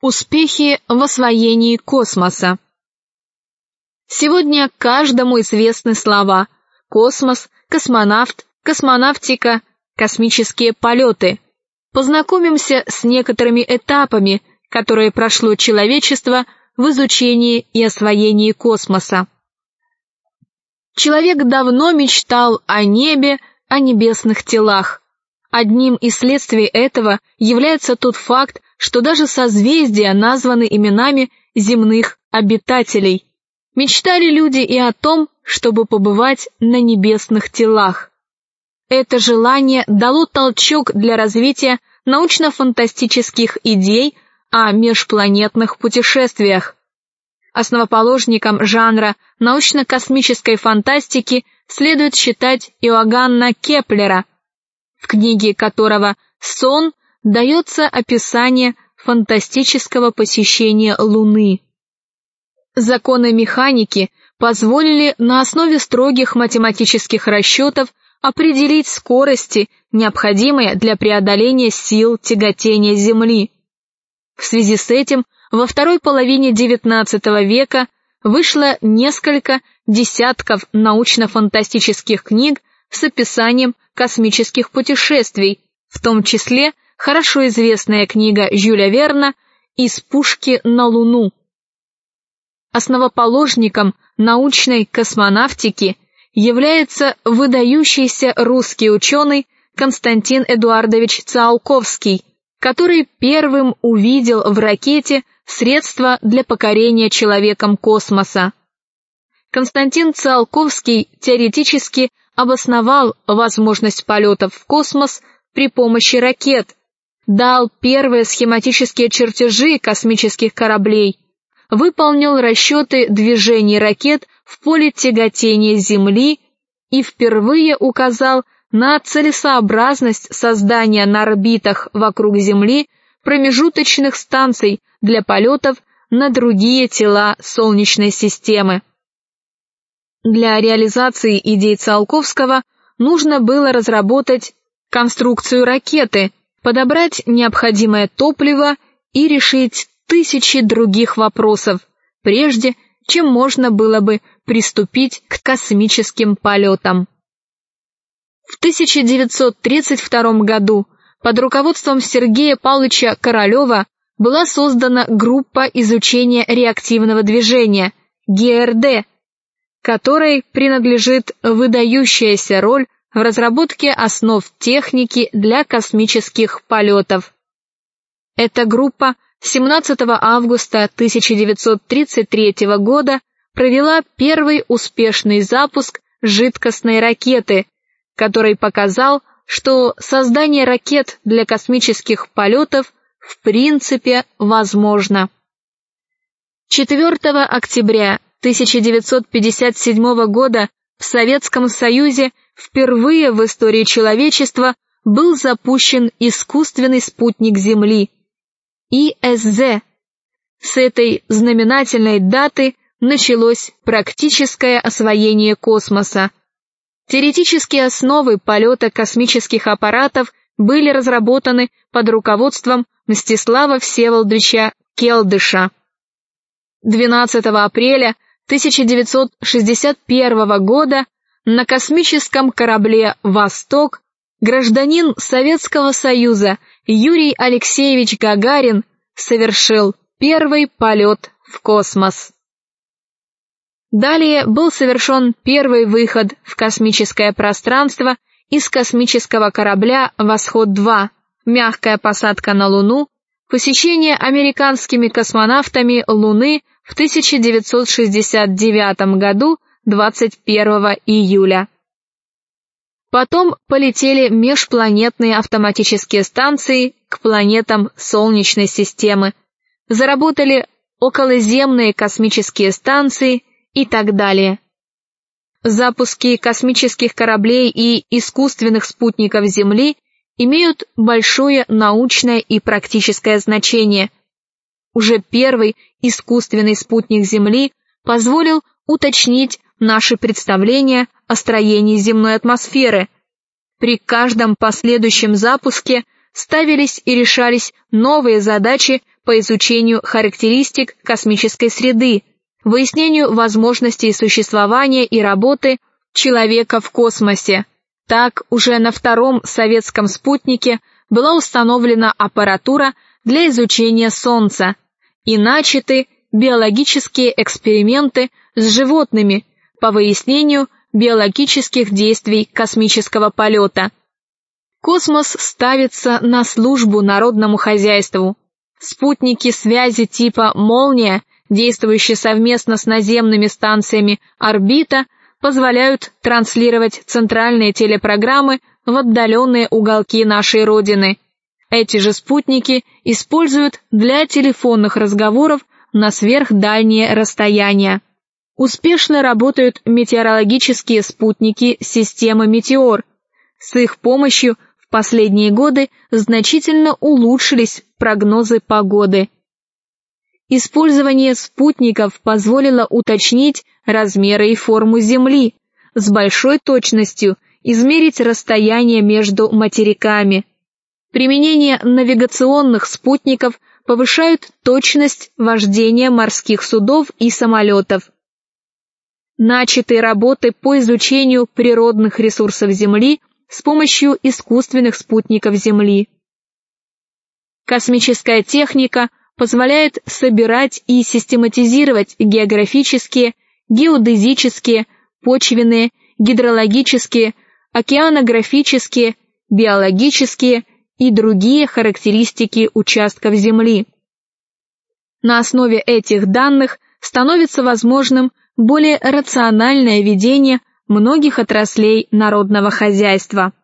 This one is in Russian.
Успехи в освоении космоса. Сегодня каждому известны слова «космос», «космонавт», «космонавтика», «космические полеты». Познакомимся с некоторыми этапами, которые прошло человечество в изучении и освоении космоса. Человек давно мечтал о небе, о небесных телах. Одним из следствий этого является тот факт, что даже созвездия названы именами земных обитателей. Мечтали люди и о том, чтобы побывать на небесных телах. Это желание дало толчок для развития научно-фантастических идей о межпланетных путешествиях. Основоположником жанра научно-космической фантастики следует считать Иоганна Кеплера, в книге которого «Сон» дается описание фантастического посещения Луны. Законы механики позволили на основе строгих математических расчетов определить скорости, необходимые для преодоления сил тяготения Земли. В связи с этим во второй половине XIX века вышло несколько десятков научно-фантастических книг с описанием космических путешествий, в том числе хорошо известная книга Жюля Верна «Из пушки на Луну». Основоположником научной космонавтики является выдающийся русский ученый Константин Эдуардович Циолковский, который первым увидел в ракете средства для покорения человеком космоса. Константин Циолковский теоретически обосновал возможность полетов в космос при помощи ракет, дал первые схематические чертежи космических кораблей, выполнил расчеты движений ракет в поле тяготения Земли и впервые указал на целесообразность создания на орбитах вокруг Земли промежуточных станций для полетов на другие тела Солнечной системы. Для реализации идей Циолковского нужно было разработать конструкцию ракеты, подобрать необходимое топливо и решить тысячи других вопросов, прежде чем можно было бы приступить к космическим полетам. В 1932 году под руководством Сергея Павловича Королева была создана группа изучения реактивного движения ГРД, которой принадлежит выдающаяся роль в разработке основ техники для космических полетов. Эта группа 17 августа 1933 года провела первый успешный запуск жидкостной ракеты, который показал, что создание ракет для космических полетов в принципе возможно. 4 октября 1957 года в Советском Союзе впервые в истории человечества был запущен искусственный спутник Земли ИСЗ. С этой знаменательной даты началось практическое освоение космоса. Теоретические основы полета космических аппаратов были разработаны под руководством Мстислава Всеволодовича Келдыша. 12 апреля 1961 года на космическом корабле «Восток» гражданин Советского Союза Юрий Алексеевич Гагарин совершил первый полет в космос. Далее был совершен первый выход в космическое пространство из космического корабля «Восход-2», мягкая посадка на Луну, посещение американскими космонавтами Луны в 1969 году 21 июля. Потом полетели межпланетные автоматические станции к планетам Солнечной системы, заработали околоземные космические станции и так далее. Запуски космических кораблей и искусственных спутников Земли имеют большое научное и практическое значение. Уже первый искусственный спутник Земли позволил уточнить наши представления о строении земной атмосферы. При каждом последующем запуске ставились и решались новые задачи по изучению характеристик космической среды, выяснению возможностей существования и работы человека в космосе. Так, уже на втором советском спутнике была установлена аппаратура для изучения Солнца и начаты биологические эксперименты с животными по выяснению биологических действий космического полета. Космос ставится на службу народному хозяйству. Спутники связи типа «Молния», действующие совместно с наземными станциями «Орбита», позволяют транслировать центральные телепрограммы в отдаленные уголки нашей Родины. Эти же спутники используют для телефонных разговоров на сверхдальние расстояния. Успешно работают метеорологические спутники системы «Метеор». С их помощью в последние годы значительно улучшились прогнозы погоды. Использование спутников позволило уточнить размеры и форму Земли, с большой точностью измерить расстояние между материками. Применение навигационных спутников повышают точность вождения морских судов и самолетов. Начаты работы по изучению природных ресурсов Земли с помощью искусственных спутников Земли. Космическая техника позволяет собирать и систематизировать географические, геодезические, почвенные, гидрологические, океанографические, биологические и другие характеристики участков Земли. На основе этих данных становится возможным более рациональное ведение многих отраслей народного хозяйства.